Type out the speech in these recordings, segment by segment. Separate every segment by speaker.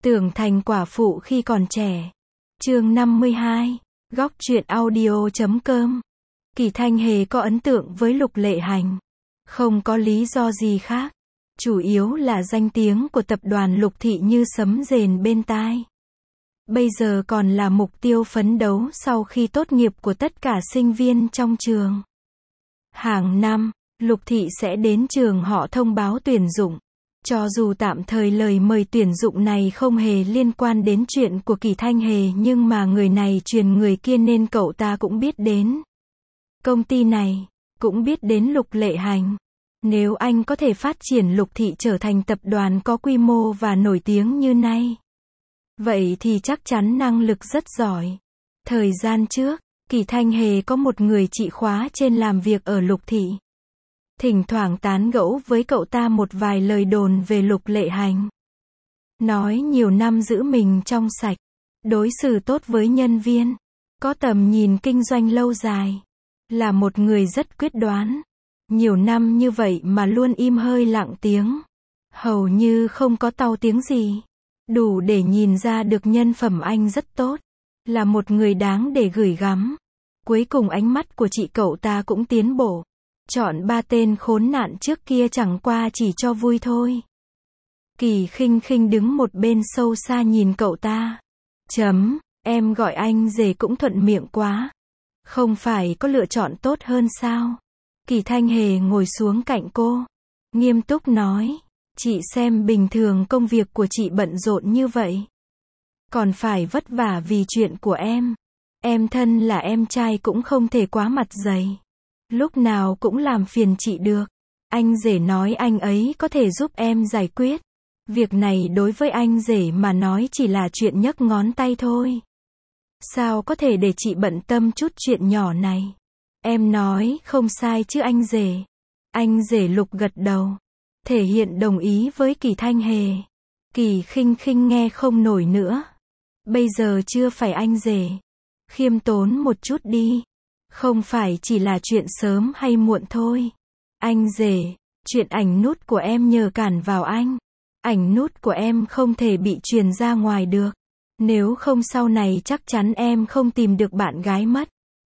Speaker 1: Tưởng thành quả phụ khi còn trẻ. Chương 52. Góc truyện audio.com. Kỳ Thanh Hề có ấn tượng với Lục Lệ Hành. Không có lý do gì khác. Chủ yếu là danh tiếng của tập đoàn Lục Thị như sấm rền bên tai. Bây giờ còn là mục tiêu phấn đấu sau khi tốt nghiệp của tất cả sinh viên trong trường. Hàng năm, Lục Thị sẽ đến trường họ thông báo tuyển dụng. Cho dù tạm thời lời mời tuyển dụng này không hề liên quan đến chuyện của Kỳ Thanh Hề, nhưng mà người này truyền người kia nên cậu ta cũng biết đến. Công ty này cũng biết đến Lục Lệ Hành. Nếu anh có thể phát triển Lục Thị trở thành tập đoàn có quy mô và nổi tiếng như nay, vậy thì chắc chắn năng lực rất giỏi. Thời gian trước, Kỳ Thanh Hề có một người chị khóa trên làm việc ở Lục Thị. Thỉnh thoảng tán gẫu với cậu ta một vài lời đồn về Lục Lệ Hành. Nói nhiều năm giữ mình trong sạch, đối xử tốt với nhân viên, có tầm nhìn kinh doanh lâu dài, là một người rất quyết đoán. Nhiều năm như vậy mà luôn im hơi lặng tiếng, hầu như không có tau tiếng gì. Đủ để nhìn ra được nhân phẩm anh rất tốt, là một người đáng để gửi gắm. Cuối cùng ánh mắt của chị cậu ta cũng tiến bộ. Chọn 3 tên khốn nạn trước kia chẳng qua chỉ cho vui thôi. Kỳ Khinh Khinh đứng một bên sâu xa nhìn cậu ta. Em gọi anh rể cũng thuận miệng quá. Không phải có lựa chọn tốt hơn sao? Kỳ Thanh Hề ngồi xuống cạnh cô, nghiêm túc nói. Chị xem bình thường công việc của chị bận rộn như vậy, còn phải vất vả vì chuyện của em. Em thân là em trai cũng không thể quá mặt dày, lúc nào cũng làm phiền chị được. Anh rể nói anh ấy có thể giúp em giải quyết. Việc này đối với anh rể mà nói chỉ là chuyện nhấc ngón tay thôi. Sao có thể để chị bận tâm chút chuyện nhỏ này? Em nói không sai chứ anh rể? Anh rể Lục gật đầu, thể hiện đồng ý với Kỳ Thanh Hề. Kỳ Khinh Khinh nghe không nổi nữa. Bây giờ chưa phải anh rể. Khiêm tốn một chút đi. Không phải chỉ là chuyện sớm hay muộn thôi. Anh rể, chuyện ảnh nút của em nhờ cản vào anh. Ảnh nút của em không thể bị truyền ra ngoài được. Nếu không sau này chắc chắn em không tìm được bạn gái mất.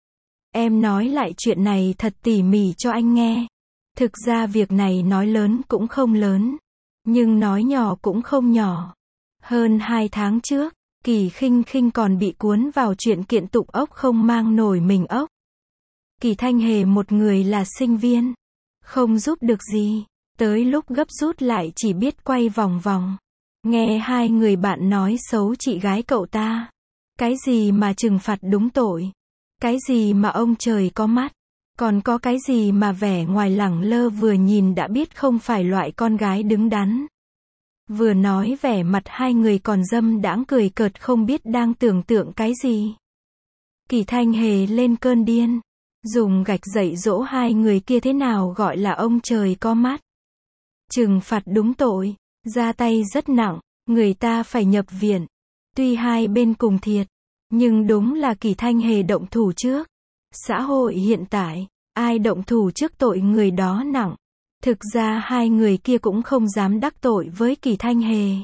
Speaker 1: Em nói lại chuyện này thật tỉ mỉ cho anh nghe. Thực ra việc này nói lớn cũng không lớn, nhưng nói nhỏ cũng không nhỏ. Hơn 2 tháng trước, Kỳ Khinh Khinh còn bị cuốn vào chuyện kiện tụng ốc không mang nổi mình ốc. Kỳ Thanh Hề một người là sinh viên, không giúp được gì, tới lúc gấp rút lại chỉ biết quay vòng vòng. Nghe hai người bạn nói xấu chị gái cậu ta. Cái gì mà trừng phạt đúng tội, cái gì mà ông trời có mắt, còn có cái gì mà vẻ ngoài lẳng lơ vừa nhìn đã biết không phải loại con gái đứng đắn. Vừa nói vẻ mặt hai người còn dâm đãng cười cợt không biết đang tưởng tượng cái gì. Kỳ Thanh Hề lên cơn điên, dùng gạch dạy dỗ hai người kia thế nào gọi là ông trời có mắt. Trừng phạt đúng tội, ra tay rất nặng, người ta phải nhập viện. Tuy hai bên cùng thiệt, nhưng đúng là Kỳ Thanh Hề động thủ trước. Xã hội hiện tại, ai động thủ trước tội người đó nặng. Thực ra hai người kia cũng không dám đắc tội với Kỳ Thanh Hề.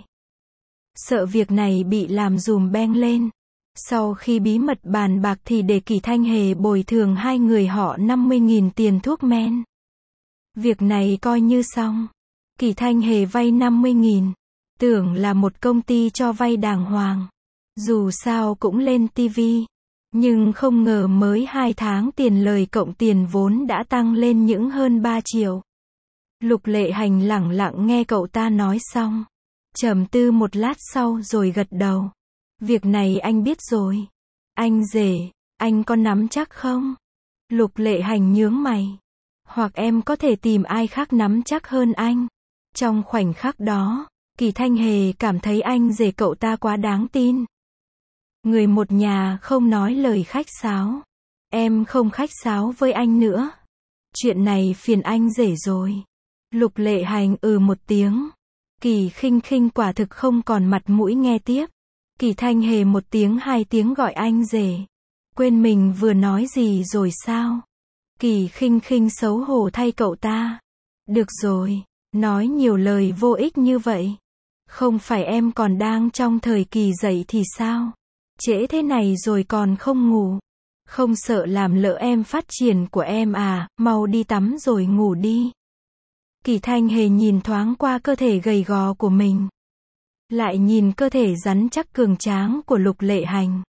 Speaker 1: Sợ việc này bị làm dùm beng lên. Sau khi bí mật bàn bạc thì để Kỳ Thanh Hề bồi thường hai người họ 50.000 tiền thuốc men. Việc này coi như xong. Kỳ Thanh Hề vay 50.000. Tưởng là một công ty cho vay đàng hoàng. Dù sao cũng lên TV. Nhưng không ngờ mới 2 tháng tiền lời cộng tiền vốn đã tăng lên những hơn 3 triệu. Lục Lệ Hành lẳng lặng nghe cậu ta nói xong. Trầm tư một lát sau rồi gật đầu. Việc này anh biết rồi. Anh rể, anh có nắm chắc không? Lục Lệ Hành nhướng mày. Hoặc em có thể tìm ai khác nắm chắc hơn anh. Trong khoảnh khắc đó, Kỳ Thanh Hề cảm thấy anh rể cậu ta quá đáng tin. Người một nhà không nói lời khách sáo. Em không khách sáo với anh nữa. Chuyện này phiền anh rể rồi. Lục Lệ Hành một tiếng. Kỳ Khinh Khinh quả thực không còn mặt mũi nghe tiếp. Kỳ Thanh Hề 1 tiếng 2 tiếng gọi anh rể. Quên mình vừa nói gì rồi sao? Kỳ Khinh Khinh xấu hổ thay cậu ta. Được rồi, nói nhiều lời vô ích như vậy. Không phải em còn đang trong thời kỳ dậy thì sao? Trễ thế này rồi còn không ngủ. Không sợ làm lỡ em phát triển của em à, mau đi tắm rồi ngủ đi. Kỳ Thanh Hề nhìn thoáng qua cơ thể gầy gò của mình. Lại nhìn cơ thể rắn chắc cường tráng của Lục Lệ Hành.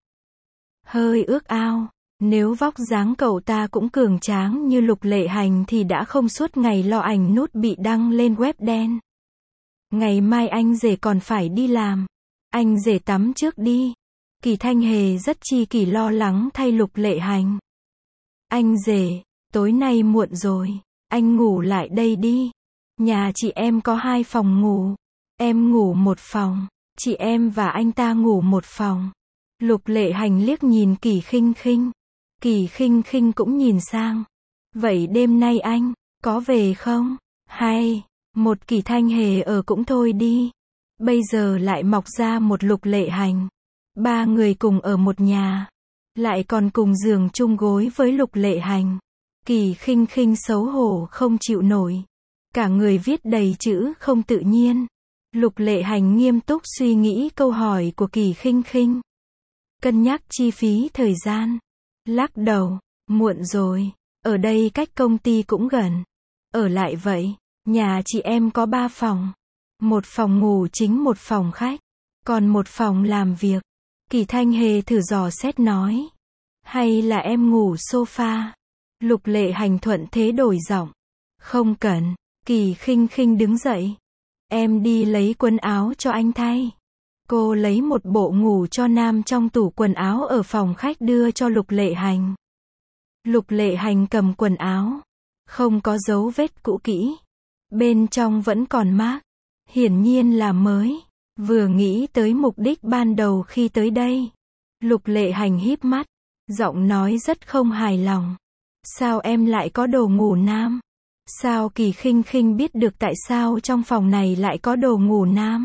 Speaker 1: Hơi ước ao, nếu vóc dáng cậu ta cũng cường tráng như Lục Lệ Hành thì đã không suốt ngày lo ảnh nút bị đăng lên web đen. Ngày mai anh rể còn phải đi làm. Anh rể tắm trước đi. Kỳ Thanh Hề rất chi kỷ lo lắng thay Lục Lệ Hành. Anh rể, tối nay muộn rồi. Anh ngủ lại đây đi. Nhà chị em có 2 phòng ngủ. Em ngủ 1 phòng. Chị em và anh ta ngủ 1 phòng. Lục Lệ Hành liếc nhìn Kỳ Khinh Khinh. Kỳ Khinh Khinh cũng nhìn sang. Vậy đêm nay anh, có về không? Hay, một Kỳ Thanh Hề ở cũng thôi đi. Bây giờ lại mọc ra một Lục Lệ Hành. 3 người cùng ở một nhà. Lại còn cùng giường chung gối với Lục Lệ Hành. Kỳ Khinh Khinh xấu hổ không chịu nổi. Cả người viết đầy chữ không tự nhiên. Lục Lệ Hành nghiêm túc suy nghĩ câu hỏi của Kỳ Khinh Khinh. Cân nhắc chi phí thời gian. Lắc đầu, muộn rồi. Ở đây cách công ty cũng gần. Ở lại vậy. Nhà chị em có 3 phòng. 1 phòng ngủ chính, 1 phòng khách. Còn 1 phòng làm việc. Kỳ Thanh Hề thử dò xét nói. Hay là em ngủ sofa? Lục Lệ Hành thuận thế đổi giọng. Không cần. Kỳ Khinh Khinh đứng dậy. Em đi lấy quần áo cho anh thay. Cô lấy một bộ ngủ cho nam trong tủ quần áo ở phòng khách đưa cho Lục Lệ Hành. Lục Lệ Hành cầm quần áo. Không có dấu vết cũ kỹ. Bên trong vẫn còn mác. Hiển nhiên là mới. Vừa nghĩ tới mục đích ban đầu khi tới đây. Lục Lệ Hành híp mắt. Giọng nói rất không hài lòng. Sao em lại có đồ ngủ nam? Sao Kỳ Khinh Khinh biết được tại sao trong phòng này lại có đồ ngủ nam?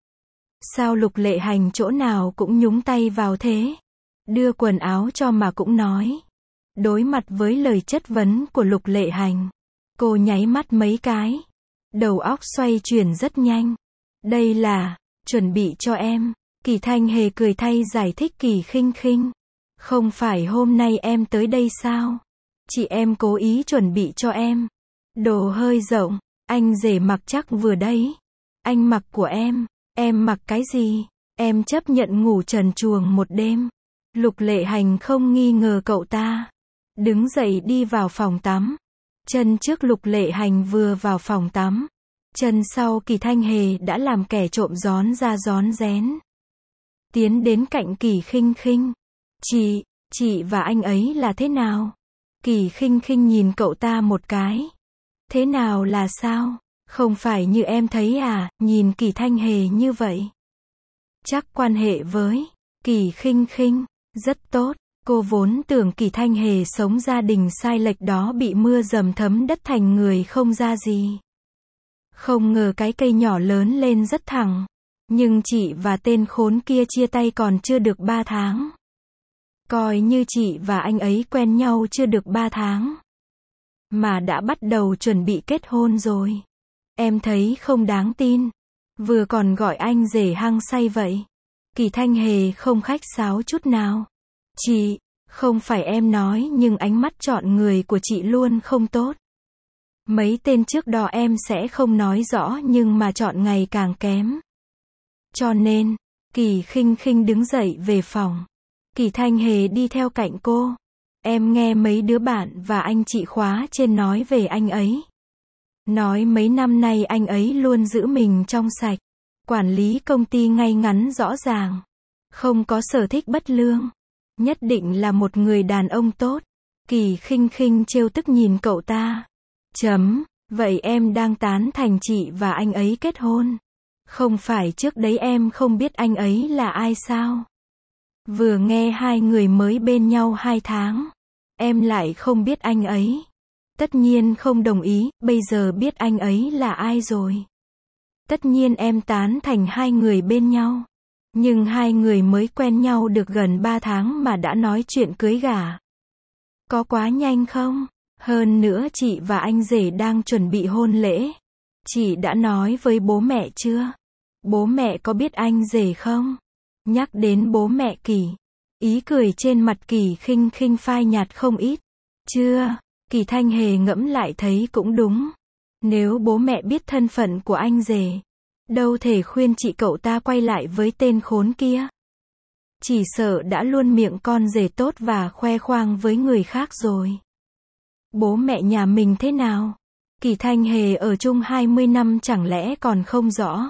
Speaker 1: Sao Lục Lệ Hành chỗ nào cũng nhúng tay vào thế? Đưa quần áo cho mà cũng nói. Đối mặt với lời chất vấn của Lục Lệ Hành. Cô nháy mắt mấy cái. Đầu óc xoay chuyển rất nhanh. Đây là, chuẩn bị cho em. Kỳ Thanh Hề cười thay giải thích Kỳ Khinh Khinh. Không phải hôm nay em tới đây sao? Chị em cố ý chuẩn bị cho em. Đồ hơi rộng, anh rể mặc chắc vừa đấy. Anh mặc của em mặc cái gì? Em chấp nhận ngủ trần truồng một đêm. Lục Lệ Hành không nghi ngờ cậu ta. Đứng dậy đi vào phòng tắm. Chân trước Lục Lệ Hành vừa vào phòng tắm. Chân sau Kỳ Thanh Hề đã làm kẻ trộm rón ra rón rén. Tiến đến cạnh Kỳ Khinh Khinh. Chị và anh ấy là thế nào? Kỳ Khinh Khinh nhìn cậu ta một cái. Thế nào là sao? Không phải như em thấy à, nhìn Kỳ Thanh Hề như vậy. Chắc quan hệ với Kỳ Khinh Khinh rất tốt. Cô vốn tưởng Kỳ Thanh Hề sống gia đình sai lệch đó bị mưa dầm thấm đất thành người không ra gì. Không ngờ cái cây nhỏ lớn lên rất thẳng. Nhưng chị và tên khốn kia chia tay còn chưa được 3 tháng. Coi như chị và anh ấy quen nhau chưa được 3 tháng. Mà đã bắt đầu chuẩn bị kết hôn rồi. Em thấy không đáng tin. Vừa còn gọi anh rể hăng say vậy. Kỳ Thanh Hề không khách sáo chút nào. Chị, không phải em nói nhưng ánh mắt chọn người của chị luôn không tốt. Mấy tên trước đó em sẽ không nói rõ nhưng mà chọn ngày càng kém. Cho nên, Kỳ Khinh Khinh đứng dậy về phòng. Kỳ Thanh Hề đi theo cạnh cô. Em nghe mấy đứa bạn và anh chị khóa trên nói về anh ấy. Nói mấy năm nay anh ấy luôn giữ mình trong sạch. Quản lý công ty ngay ngắn rõ ràng. Không có sở thích bất lương. Nhất định là một người đàn ông tốt. Kỳ Khinh Khinh trêu tức nhìn cậu ta. Vậy em đang tán thành chị và anh ấy kết hôn. Không phải trước đấy em không biết anh ấy là ai sao? Vừa nghe 2 người mới bên nhau 2 tháng. Em lại không biết anh ấy. Tất nhiên không đồng ý, bây giờ biết anh ấy là ai rồi. Tất nhiên em tán thành 2 người bên nhau. Nhưng 2 người mới quen nhau được gần 3 tháng mà đã nói chuyện cưới gả. Có quá nhanh không? Hơn nữa chị và anh rể đang chuẩn bị hôn lễ. Chị đã nói với bố mẹ chưa? Bố mẹ có biết anh rể không? Nhắc đến bố mẹ Kỳ, ý cười trên mặt Kỳ Khinh Khinh phai nhạt không ít. Chưa, Kỳ Thanh Hề ngẫm lại thấy cũng đúng. Nếu bố mẹ biết thân phận của anh rể, đâu thể khuyên chị cậu ta quay lại với tên khốn kia. Chỉ sợ đã luôn miệng con rể tốt và khoe khoang với người khác rồi. Bố mẹ nhà mình thế nào? Kỳ Thanh Hề ở chung 20 năm chẳng lẽ còn không rõ.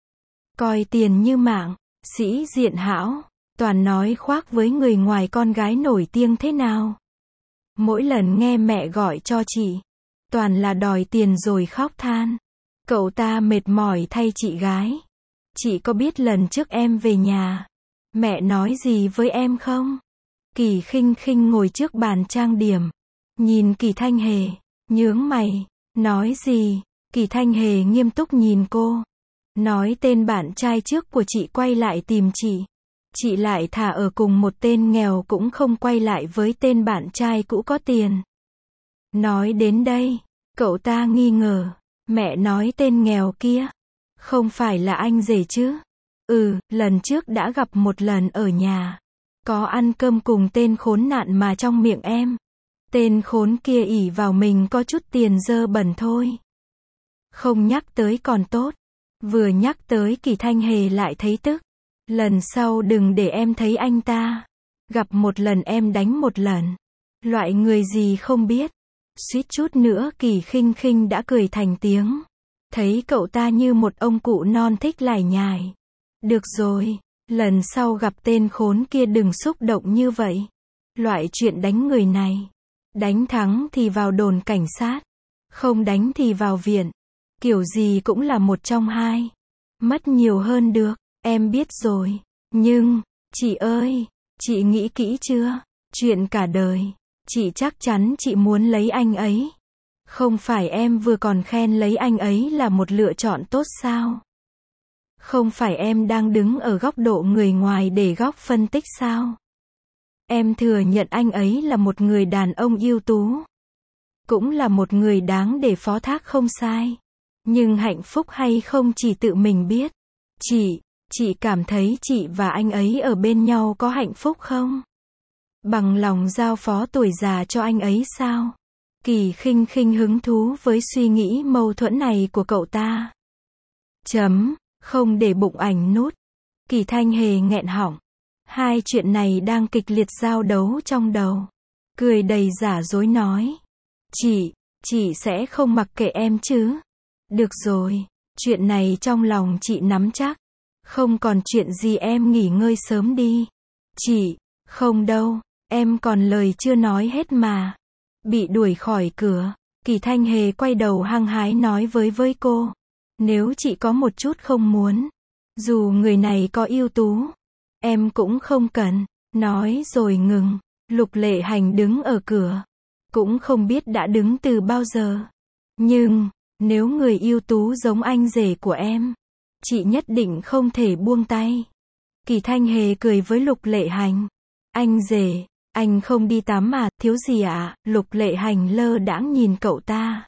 Speaker 1: Coi tiền như mạng, sĩ diện hão, toàn nói khoác với người ngoài con gái nổi tiếng thế nào. Mỗi lần nghe mẹ gọi cho chị, toàn là đòi tiền rồi khóc than. Cậu ta mệt mỏi thay chị gái. Chị có biết lần trước em về nhà, mẹ nói gì với em không? Kỳ Khinh Khinh ngồi trước bàn trang điểm, nhìn Kỳ Thanh Hề, nhướng mày, nói gì? Kỳ Thanh Hề nghiêm túc nhìn cô. Nói tên bạn trai trước của chị quay lại tìm chị. Chị lại thà ở cùng một tên nghèo cũng không quay lại với tên bạn trai cũ có tiền. Nói đến đây, cậu ta nghi ngờ. Mẹ nói tên nghèo kia, không phải là anh rể chứ? Lần trước đã gặp một lần ở nhà. Có ăn cơm cùng tên khốn nạn mà trong miệng em. Tên khốn kia ỷ vào mình có chút tiền dơ bẩn thôi. Không nhắc tới còn tốt. Vừa nhắc tới Kỳ Thanh Hề lại thấy tức. Lần sau đừng để em thấy anh ta. Gặp một lần em đánh một lần. Loại người gì không biết. Suýt chút nữa Kỳ Khinh Khinh đã cười thành tiếng. Thấy cậu ta như một ông cụ non thích lải nhải. Được rồi, lần sau gặp tên khốn kia đừng xúc động như vậy. Loại chuyện đánh người này, đánh thắng thì vào đồn cảnh sát, không đánh thì vào viện. Kiểu gì cũng là một trong hai. Mất nhiều hơn được, em biết rồi. Nhưng, chị ơi, chị nghĩ kỹ chưa? Chuyện cả đời, chị chắc chắn chị muốn lấy anh ấy. Không phải em vừa còn khen lấy anh ấy là một lựa chọn tốt sao? Không phải em đang đứng ở góc độ người ngoài để góc phân tích sao? Em thừa nhận anh ấy là một người đàn ông ưu tú. Cũng là một người đáng để phó thác không sai. Nhưng hạnh phúc hay không chỉ tự mình biết. Chị cảm thấy chị và anh ấy ở bên nhau có hạnh phúc không? Bằng lòng giao phó tuổi già cho anh ấy sao? Kỳ Khinh Khinh hứng thú với suy nghĩ mâu thuẫn này của cậu ta. Không để bụng ảnh nút. Kỳ Thanh Hề nghẹn họng. Hai chuyện này đang kịch liệt giao đấu trong đầu. Cười đầy giả dối nói. Chị sẽ không mặc kệ em chứ. Được rồi, chuyện này trong lòng chị nắm chắc. Không còn chuyện gì em nghỉ ngơi sớm đi. Không đâu, em còn lời chưa nói hết mà. Bị đuổi khỏi cửa, Kỳ Thanh Hề quay đầu hăng hái nói với cô. Nếu chị có một chút không muốn, dù người này có ưu tú, em cũng không cần. Nói rồi ngừng. Lục Lệ Hành đứng ở cửa. Cũng không biết đã đứng từ bao giờ. Nhưng, nếu người ưu tú giống anh rể của em, chị nhất định không thể buông tay. Kỳ Thanh Hề cười với Lục Lệ Hành. Anh rể, anh không đi tắm à, thiếu gì ạ? Lục Lệ Hành lơ đãng nhìn cậu ta.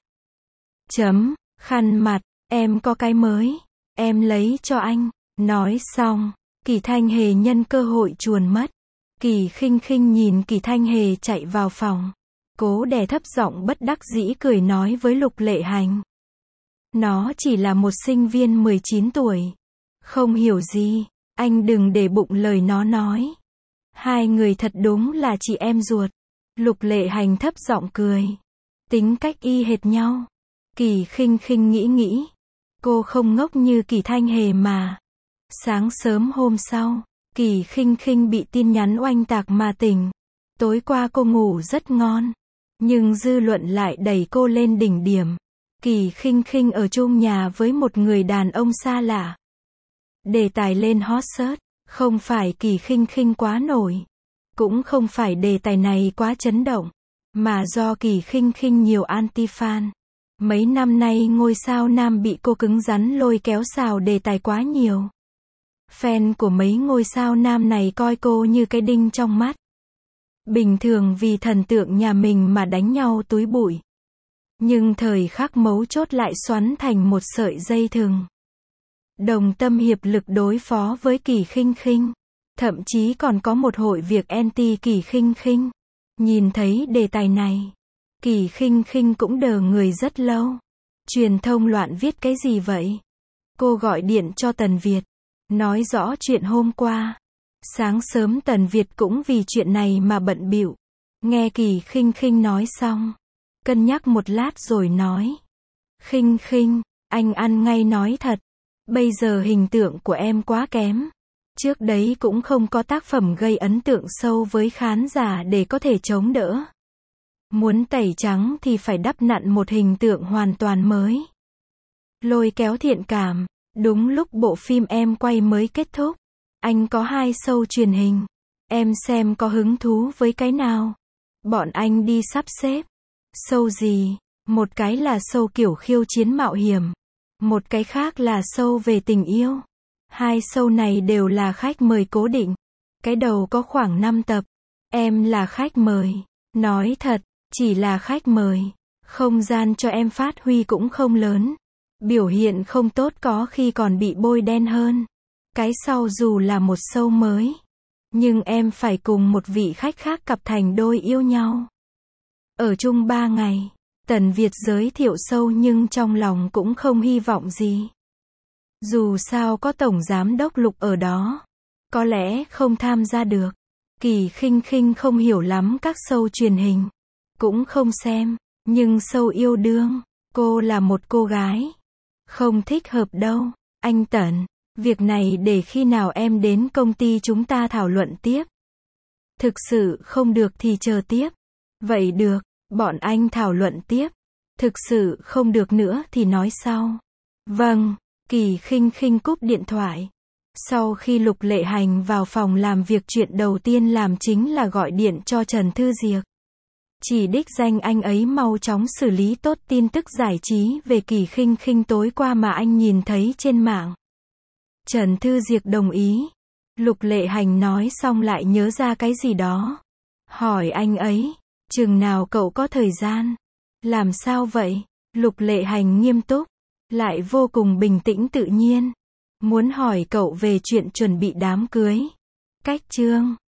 Speaker 1: Khăn mặt, em có cái mới, em lấy cho anh. Nói xong, Kỳ Thanh Hề nhân cơ hội chuồn mất. Kỳ Khinh Khinh nhìn Kỳ Thanh Hề chạy vào phòng. Cố đè thấp giọng bất đắc dĩ cười nói với Lục Lệ Hành. Nó chỉ là một sinh viên 19 tuổi. Không hiểu gì, anh đừng để bụng lời nó nói. Hai người thật đúng là chị em ruột. Lục Lệ Hành thấp giọng cười. Tính cách y hệt nhau. Kỳ Khinh Khinh nghĩ. Cô không ngốc như Kỳ Thanh Hề mà. Sáng sớm hôm sau, Kỳ Khinh Khinh bị tin nhắn oanh tạc mà tỉnh. Tối qua cô ngủ rất ngon. Nhưng dư luận lại đẩy cô lên đỉnh điểm. Kỳ Khinh Khinh ở chung nhà với một người đàn ông xa lạ. Đề tài lên hot search. Không phải Kỳ Khinh Khinh quá nổi. Cũng không phải đề tài này quá chấn động. Mà do Kỳ Khinh Khinh nhiều anti-fan. Mấy năm nay ngôi sao nam bị cô cứng rắn lôi kéo xào đề tài quá nhiều. Fan của mấy ngôi sao nam này coi cô như cái đinh trong mắt. Bình thường vì thần tượng nhà mình mà đánh nhau túi bụi. Nhưng thời khắc mấu chốt lại xoắn thành một sợi dây thừng. đồng tâm hiệp lực đối phó với Kỳ Khinh Khinh. Thậm chí còn có một hội việc anti Kỳ Khinh Khinh. Nhìn thấy đề tài này, Kỳ Khinh Khinh cũng đờ người rất lâu. Truyền thông loạn viết cái gì vậy? Cô gọi điện cho Tần Việt, nói rõ chuyện hôm qua. Sáng sớm Tần Việt cũng vì chuyện này mà bận bịu. Nghe Kỳ Khinh Khinh nói xong, cân nhắc một lát rồi nói: Khinh Khinh, anh ăn ngay nói thật. Bây giờ hình tượng của em quá kém. Trước đấy cũng không có tác phẩm gây ấn tượng sâu với khán giả để có thể chống đỡ. Muốn tẩy trắng thì phải đắp nặn một hình tượng hoàn toàn mới. Lôi kéo thiện cảm. Đúng lúc bộ phim em quay mới kết thúc. Anh có 2 show truyền hình. Em xem có hứng thú với cái nào? Bọn anh đi sắp xếp. Show gì? Một cái là show kiểu khiêu chiến mạo hiểm. Một cái khác là show về tình yêu. 2 show này đều là khách mời cố định. Cái đầu có khoảng 5 tập. Em là khách mời. Nói thật, chỉ là khách mời. Không gian cho em phát huy cũng không lớn. Biểu hiện không tốt có khi còn bị bôi đen hơn. Cái sau dù là một show mới, nhưng em phải cùng một vị khách khác cặp thành đôi yêu nhau. Ở chung 3 ngày, Tần Việt giới thiệu show nhưng trong lòng cũng không hy vọng gì. Dù sao có Tổng Giám đốc Lục ở đó, có lẽ không tham gia được. Kỳ Khinh Khinh không hiểu lắm các show truyền hình, cũng không xem, nhưng show yêu đương, cô là một cô gái. Không thích hợp đâu. Anh Tần, việc này để khi nào em đến công ty chúng ta thảo luận tiếp. Thực sự không được thì chờ tiếp. Vậy được, bọn anh thảo luận tiếp. Thực sự không được nữa thì nói sau. Vâng, Kỳ Khinh Khinh cúp điện thoại. Sau khi Lục Lệ Hành vào phòng làm việc, chuyện đầu tiên làm chính là gọi điện cho Trần Thư Diệc. Chỉ đích danh anh ấy mau chóng xử lý tốt tin tức giải trí về Kỳ Khinh Khinh tối qua mà anh nhìn thấy trên mạng. Trần Thư Diệc đồng ý. Lục Lệ Hành nói xong lại nhớ ra cái gì đó. Hỏi anh ấy, chừng nào cậu có thời gian? Làm sao vậy? Lục Lệ Hành nghiêm túc, lại vô cùng bình tĩnh tự nhiên. Muốn hỏi cậu về chuyện chuẩn bị đám cưới. Cách chương